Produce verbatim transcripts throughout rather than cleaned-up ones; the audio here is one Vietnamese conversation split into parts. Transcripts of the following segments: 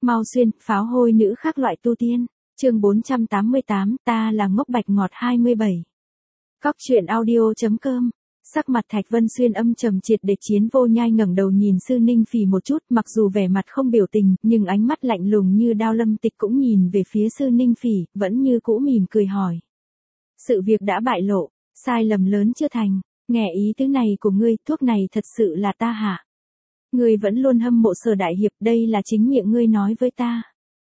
Mau xuyên, pháo hôi nữ khác loại tu tiên. Chương bốn trăm tám mươi tám, ta là ngốc bạch ngọt hai mươi bảy. Cóc truyện audio.com. Sắc mặt Thạch Vân Xuyên âm trầm triệt để chiến vô nhai ngẩng đầu nhìn Sư Ninh Phỉ một chút, mặc dù vẻ mặt không biểu tình, nhưng ánh mắt lạnh lùng như đao. Lâm Tịch cũng nhìn về phía Sư Ninh Phỉ, vẫn như cũ mỉm cười hỏi. Sự việc đã bại lộ, sai lầm lớn chưa thành, nghe ý tứ này của ngươi, thuốc này thật sự là ta hạ. Ngươi vẫn luôn hâm mộ Sở đại hiệp, đây là chính miệng ngươi nói với ta.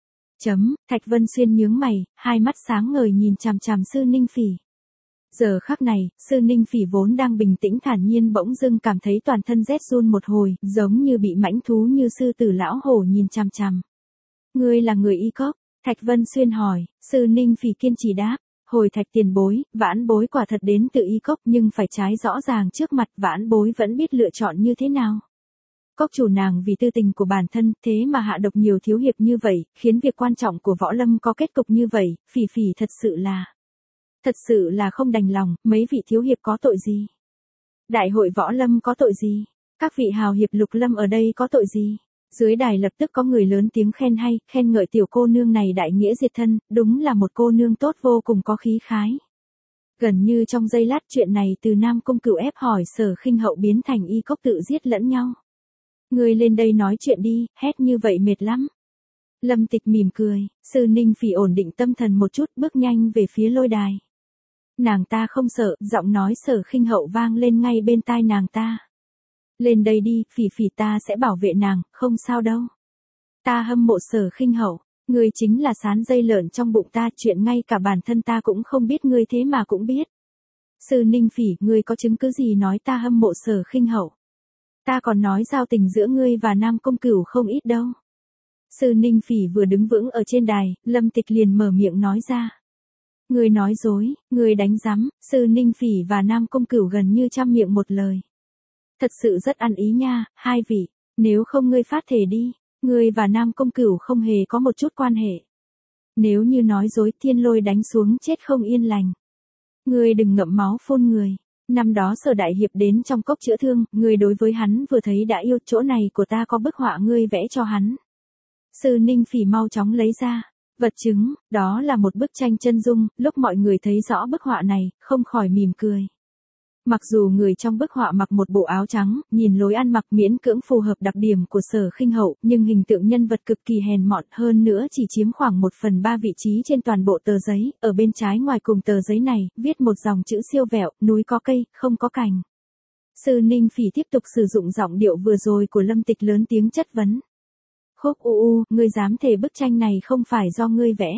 Chấm, Thạch Vân Xuyên nhướng mày, hai mắt sáng ngời nhìn chằm chằm Sư Ninh Phỉ. Giờ khắc này, Sư Ninh Phỉ vốn đang bình tĩnh thản nhiên bỗng dưng cảm thấy toàn thân rét run một hồi, giống như bị mãnh thú như sư tử lão hổ nhìn chằm chằm. Ngươi là người y cốc? Thạch Vân Xuyên hỏi. Sư Ninh Phỉ kiên trì đáp. Hồi Thạch tiền bối, vãn bối quả thật đến từ y cốc, nhưng phải trái rõ ràng trước mặt, vãn bối vẫn biết lựa chọn như thế nào. Cốc chủ nàng vì tư tình của bản thân, thế mà hạ độc nhiều thiếu hiệp như vậy, khiến việc quan trọng của võ lâm có kết cục như vậy, Phỉ Phỉ thật sự là... Thật sự là không đành lòng, mấy vị thiếu hiệp có tội gì? Đại hội võ lâm có tội gì? Các vị hào hiệp lục lâm ở đây có tội gì? Dưới đài lập tức có người lớn tiếng khen hay, khen ngợi tiểu cô nương này đại nghĩa diệt thân, đúng là một cô nương tốt vô cùng có khí khái. Gần như trong giây lát chuyện này từ Nam Cung Cửu ép hỏi Sở Khinh Hậu biến thành y cốc tự giết lẫn nhau. Người lên đây nói chuyện đi, hét như vậy mệt lắm. Lâm Tịch mỉm cười, Sư Ninh Phỉ ổn định tâm thần một chút bước nhanh về phía lôi đài. Nàng ta không sợ, giọng nói Sở Khinh Hậu vang lên ngay bên tai nàng ta. Lên đây đi, Phỉ Phỉ ta sẽ bảo vệ nàng, không sao đâu. Ta hâm mộ Sở Khinh Hậu, ngươi chính là sán dây lợn trong bụng ta, chuyện ngay cả bản thân ta cũng không biết ngươi thế mà cũng biết. Sư Ninh Phỉ, ngươi có chứng cứ gì nói ta hâm mộ Sở Khinh Hậu? Ta còn nói giao tình giữa ngươi và Nam Cung Cửu không ít đâu. Sư Ninh Phỉ vừa đứng vững ở trên đài, Lâm Tịch liền mở miệng nói ra. Ngươi nói dối, ngươi đánh rắm, Sư Ninh Phỉ và Nam Cung Cửu gần như trăm miệng một lời. Thật sự rất ăn ý nha, hai vị, nếu không ngươi phát thể đi, ngươi và Nam Cung Cửu không hề có một chút quan hệ. Nếu như nói dối thiên lôi đánh xuống chết không yên lành. Ngươi đừng ngậm máu phun người. Năm đó Sở đại hiệp đến trong cốc chữa thương, ngươi đối với hắn vừa thấy đã yêu, chỗ này của ta có bức họa ngươi vẽ cho hắn. Sư Ninh Phỉ mau chóng lấy ra. Vật chứng, đó là một bức tranh chân dung, lúc mọi người thấy rõ bức họa này, không khỏi mỉm cười. Mặc dù người trong bức họa mặc một bộ áo trắng, nhìn lối ăn mặc miễn cưỡng phù hợp đặc điểm của Sở Khinh Hậu, nhưng hình tượng nhân vật cực kỳ hèn mọn, hơn nữa chỉ chiếm khoảng một phần ba vị trí trên toàn bộ tờ giấy, ở bên trái ngoài cùng tờ giấy này, viết một dòng chữ siêu vẹo, núi có cây, không có cành. Sư Ninh Phỉ tiếp tục sử dụng giọng điệu vừa rồi của Lâm Tịch lớn tiếng chất vấn. Khúc u u, ngươi dám thề bức tranh này không phải do ngươi vẽ.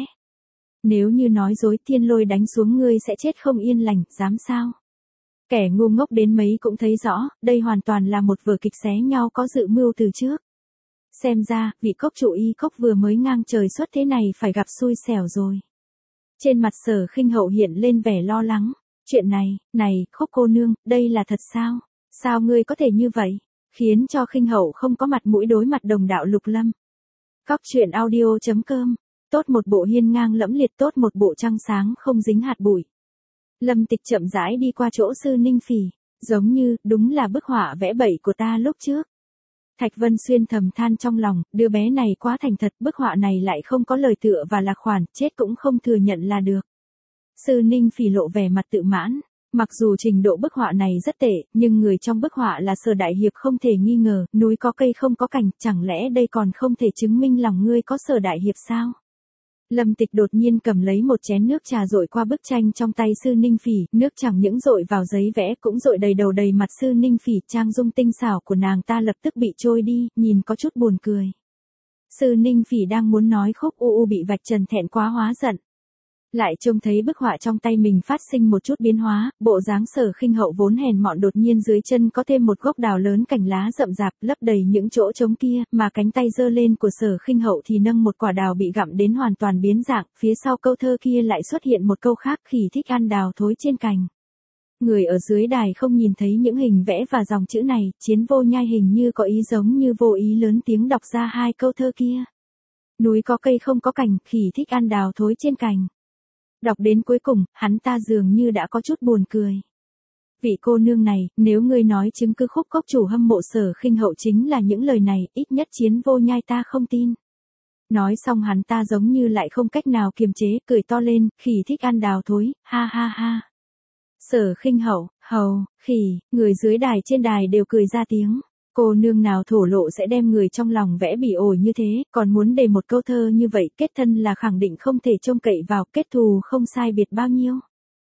Nếu như nói dối thiên lôi đánh xuống ngươi sẽ chết không yên lành, dám sao? Kẻ ngu ngốc đến mấy cũng thấy rõ, đây hoàn toàn là một vở kịch xé nhau có dự mưu từ trước. Xem ra, vị cốc chủ y cốc vừa mới ngang trời xuất thế này phải gặp xui xẻo rồi. Trên mặt Sở Khinh Hậu hiện lên vẻ lo lắng. Chuyện này, này, Khúc cô nương, đây là thật sao? Sao ngươi có thể như vậy? Khiến cho Khinh Hậu không có mặt mũi đối mặt đồng đạo lục lâm. Cóc truyện audio.com. Tốt một bộ hiên ngang lẫm liệt, tốt một bộ trăng sáng không dính hạt bụi. Lâm Tịch chậm rãi đi qua chỗ Sư Ninh Phỉ, giống như, đúng là bức họa vẽ bậy của ta lúc trước. Thạch Vân Xuyên thầm than trong lòng, đứa bé này quá thành thật, bức họa này lại không có lời tựa và lạc khoản, chết cũng không thừa nhận là được. Sư Ninh Phỉ lộ vẻ mặt tự mãn. Mặc dù trình độ bức họa này rất tệ, nhưng người trong bức họa là Sở đại hiệp không thể nghi ngờ, núi có cây không có cành, chẳng lẽ đây còn không thể chứng minh lòng ngươi có Sở đại hiệp sao? Lâm Tịch đột nhiên cầm lấy một chén nước trà dội qua bức tranh trong tay Sư Ninh Phỉ, nước chẳng những dội vào giấy vẽ cũng dội đầy đầu đầy mặt Sư Ninh Phỉ, trang dung tinh xảo của nàng ta lập tức bị trôi đi, nhìn có chút buồn cười. Sư Ninh Phỉ đang muốn nói Khúc u u bị vạch trần thẹn quá hóa giận. Lại trông thấy bức họa trong tay mình phát sinh một chút biến hóa, bộ dáng Sở Khinh Hậu vốn hèn mọn đột nhiên dưới chân có thêm một gốc đào lớn cành lá rậm rạp lấp đầy những chỗ trống kia, mà cánh tay giơ lên của Sở Khinh Hậu thì nâng một quả đào bị gặm đến hoàn toàn biến dạng, phía sau câu thơ kia lại xuất hiện một câu khác, khỉ thích ăn đào thối trên cành. Người ở dưới đài không nhìn thấy những hình vẽ và dòng chữ này, Chiến vô nhai hình như có ý giống như vô ý lớn tiếng đọc ra hai câu thơ kia. Núi có cây không có cành, khỉ thích ăn đào thối trên cành. Đọc đến cuối cùng, hắn ta dường như đã có chút buồn cười. Vị cô nương này, nếu ngươi nói chứng cứ Khúc cốc chủ hâm mộ Sở Khinh Hậu chính là những lời này, ít nhất Chiến vô nhai ta không tin. Nói xong hắn ta giống như lại không cách nào kiềm chế, cười to lên, khỉ thích ăn đào thối, ha ha ha. Sở Khinh Hậu, hầu, khỉ, người dưới đài trên đài đều cười ra tiếng. Cô nương nào thổ lộ sẽ đem người trong lòng vẽ bỉ ổi như thế, còn muốn đề một câu thơ như vậy, kết thân là khẳng định không thể trông cậy vào, kết thù không sai biệt bao nhiêu.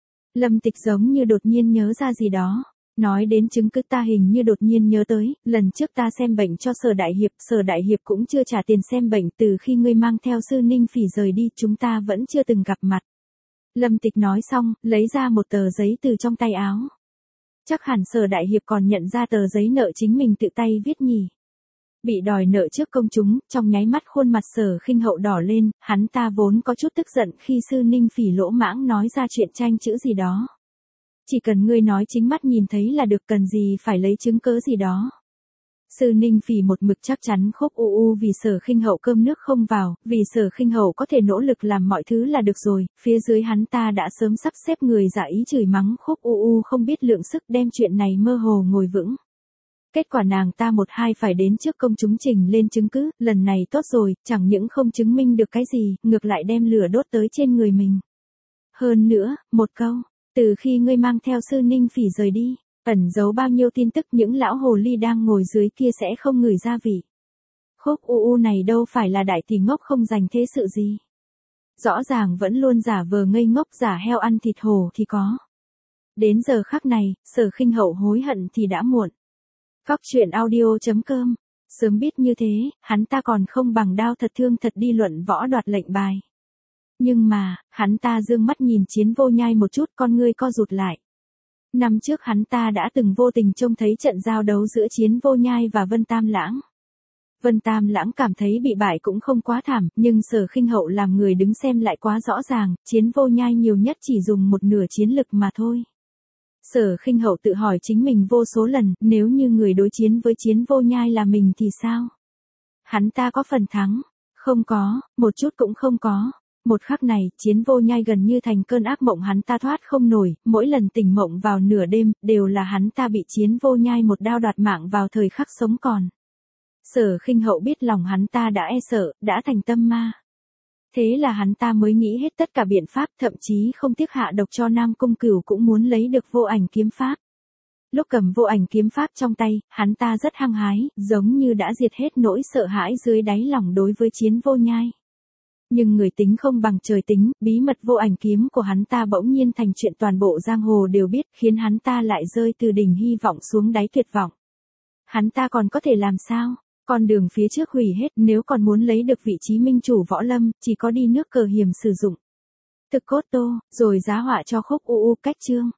Lâm Tịch giống như đột nhiên nhớ ra gì đó. Nói đến chứng cứ ta hình như đột nhiên nhớ tới, lần trước ta xem bệnh cho Sở Đại Hiệp, Sở Đại Hiệp cũng chưa trả tiền xem bệnh, từ khi ngươi mang theo Sư Ninh Phỉ rời đi, chúng ta vẫn chưa từng gặp mặt. Lâm Tịch nói xong, lấy ra một tờ giấy từ trong tay áo. Chắc hẳn Sở Đại Hiệp còn nhận ra tờ giấy nợ chính mình tự tay viết nhỉ. Bị đòi nợ trước công chúng, trong nháy mắt khuôn mặt Sở Khinh Hậu đỏ lên, hắn ta vốn có chút tức giận khi Sư Ninh Phỉ lỗ mãng nói ra chuyện tranh chữ gì đó. Chỉ cần ngươi nói chính mắt nhìn thấy là được, cần gì phải lấy chứng cớ gì đó. Sư Ninh Phỉ một mực chắc chắn khúc u u vì Sở Khinh Hậu cơm nước không vào, vì Sở Khinh Hậu có thể nỗ lực làm mọi thứ là được rồi, phía dưới hắn ta đã sớm sắp xếp người giả ý chửi mắng khúc u u không biết lượng sức, đem chuyện này mơ hồ ngồi vững. Kết quả nàng ta một hai phải đến trước công chúng trình lên chứng cứ, lần này tốt rồi, chẳng những không chứng minh được cái gì, ngược lại đem lửa đốt tới trên người mình. Hơn nữa, một câu, từ khi ngươi mang theo Sư Ninh Phỉ rời đi, ẩn giấu bao nhiêu tin tức những lão hồ ly đang ngồi dưới kia sẽ không ngửi ra vị. Khúc u u này đâu phải là đại tỷ ngốc không dành thế sự gì. Rõ ràng vẫn luôn giả vờ ngây ngốc, giả heo ăn thịt hổ thì có. Đến giờ khắc này, Sở Khinh Hậu hối hận thì đã muộn. Cóc truyện audio chấm com. Sớm biết như thế, hắn ta còn không bằng đao thật thương thật đi luận võ đoạt lệnh bài. Nhưng mà, hắn ta dương mắt nhìn Chiến Vô Nhai một chút, con ngươi co rụt lại. Năm trước hắn ta đã từng vô tình trông thấy trận giao đấu giữa Chiến Vô Nhai và Vân Tam Lãng. Vân Tam Lãng cảm thấy bị bại cũng không quá thảm, nhưng Sở Khinh Hậu làm người đứng xem lại quá rõ ràng, Chiến Vô Nhai nhiều nhất chỉ dùng một nửa chiến lực mà thôi. Sở Khinh Hậu tự hỏi chính mình vô số lần, nếu như người đối chiến với Chiến Vô Nhai là mình thì sao? Hắn ta có phần thắng? Không có, một chút cũng không có. Một khắc này, Chiến Vô Nhai gần như thành cơn ác mộng hắn ta thoát không nổi, mỗi lần tỉnh mộng vào nửa đêm, đều là hắn ta bị Chiến Vô Nhai một đao đoạt mạng vào thời khắc sống còn. Sở Khinh Hậu biết lòng hắn ta đã e sợ, đã thành tâm ma. Thế là hắn ta mới nghĩ hết tất cả biện pháp, thậm chí không tiếc hạ độc cho Nam Cung Cửu cũng muốn lấy được vô ảnh kiếm pháp. Lúc cầm vô ảnh kiếm pháp trong tay, hắn ta rất hăng hái, giống như đã diệt hết nỗi sợ hãi dưới đáy lòng đối với Chiến Vô Nhai. Nhưng người tính không bằng trời tính, bí mật vô ảnh kiếm của hắn ta bỗng nhiên thành chuyện toàn bộ giang hồ đều biết, khiến hắn ta lại rơi từ đỉnh hy vọng xuống đáy tuyệt vọng. Hắn ta còn có thể làm sao? Con đường phía trước hủy hết, nếu còn muốn lấy được vị trí minh chủ võ lâm, chỉ có đi nước cờ hiểm sử dụng thực cốt tô, rồi giá họa cho khúc u u cách chương.